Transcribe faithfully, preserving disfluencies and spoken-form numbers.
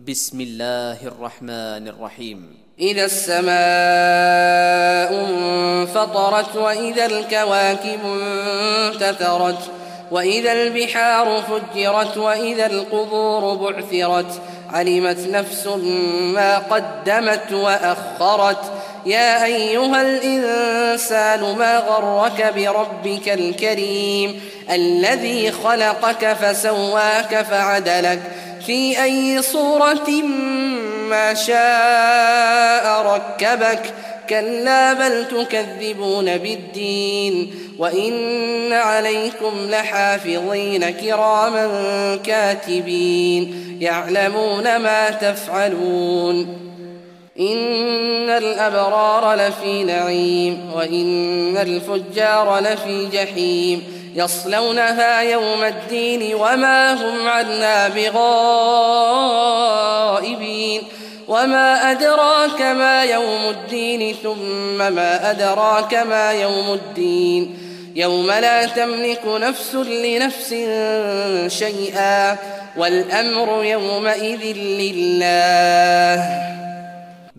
بسم الله الرحمن الرحيم. إذا السماء انفطرت وإذا الكواكب انتثرت وإذا البحار فجرت وإذا القبور بعثرت علمت نفس ما قدمت وأخرت يا أيها الإنسان ما غرك بربك الكريم الذي خلقك فسواك فعدلك في أي صورة ما شاء ركبك كلا بل تكذبون بالدين وإن عليكم لحافظين كراما كاتبين يعلمون ما تفعلون إن الأبرار لفي نعيم وإن الفجار لفي جحيم يصلونها يوم الدين وما هم عنها بغائبين وما أدراك ما يوم الدين ثم ما أدراك ما يوم الدين يوم لا تملك نفس لنفس شيئا والأمر يومئذ لله.